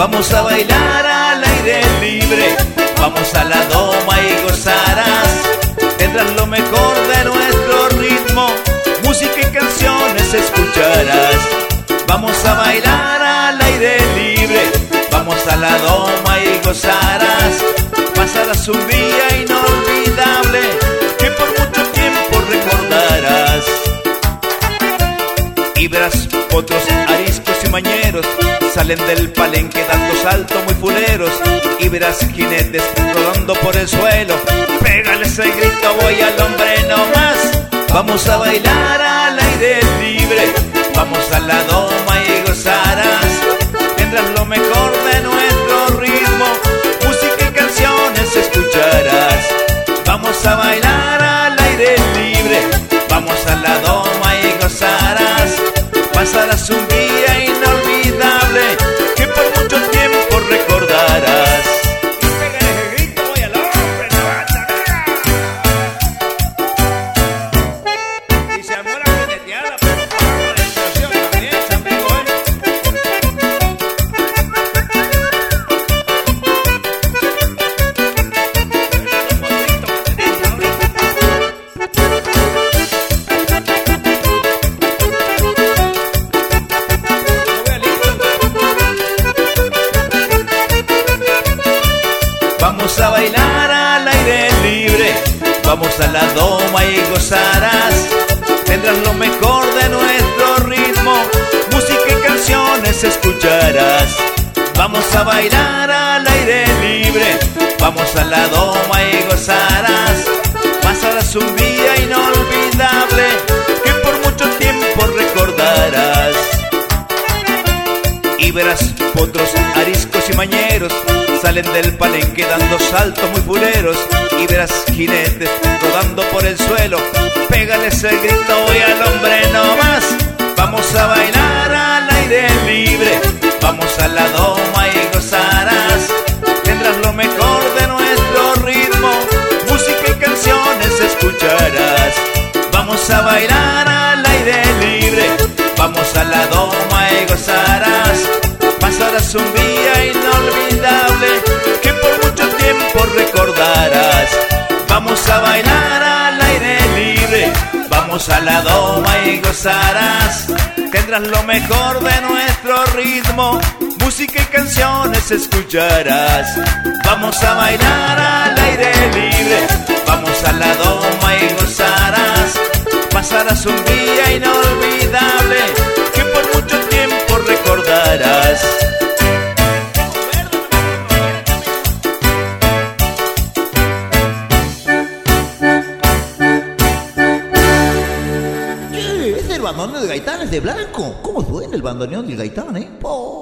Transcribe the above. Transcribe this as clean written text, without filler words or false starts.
Vamos a bailar al aire libre, vamos a la doma y gozarás. Tendrás lo mejor de nuestro ritmo, música y canciones escucharás. Vamos a bailar al aire libre, vamos a la doma y gozarás. Pasarás un día inolvidable que por mucho tiempo recordarás. Y verás otros ariscos y mañeros salen del palenque dando saltos muy fuleros. Y verás jinetes rodando por el suelo. Pégale ese grito, voy al hombre no más. Vamos a bailar al aire libre, vamos a la doma y gozarás. Tendrás lo mejor de nuestro ritmo, música y canciones escucharás. Vamos a bailar al aire libre, vamos a la doma y gozarás. Pasarás un día inolvidable que por mucho tiempo recordarás. Y pégale ese grito, voy al hombre, levanta. Y se armó la jineteada, pero para la explosión también, amigo, Vamos a bailar al aire libre, vamos a la doma y gozarás. Tendrás lo mejor de nuestro ritmo, música y canciones escucharás. Vamos a bailar al aire libre, vamos a la doma y gozarás. Pasarás un día inolvidable que por mucho tiempo recordarás. Y verás potros, ariscos y mañeros salen del palenque dando saltos muy fuleros. Y verás jinetes rodando por el suelo. Pégale ese grito, voy al hombre no más. Vamos a bailar al aire libre, vamos a la doma y gozarás. Tendrás lo mejor de nuestro ritmo, música y canciones escucharás. Vamos a bailar al aire libre, vamos a la doma y gozarás. Pasarás un día inolvidable que por mucho tiempo recordarás. Vamos a bailar al aire libre, vamos a la doma y gozarás. Tendrás lo mejor de nuestro ritmo, música y canciones escucharás. Vamos a bailar al aire libre, vamos a la doma y gozarás. Pasarás un día inolvidable que por mucho tiempo recordarás. ¿Es el bandoneón del Gaitán? ¿Es de blanco? ¿Cómo suena el bandoneón del Gaitán,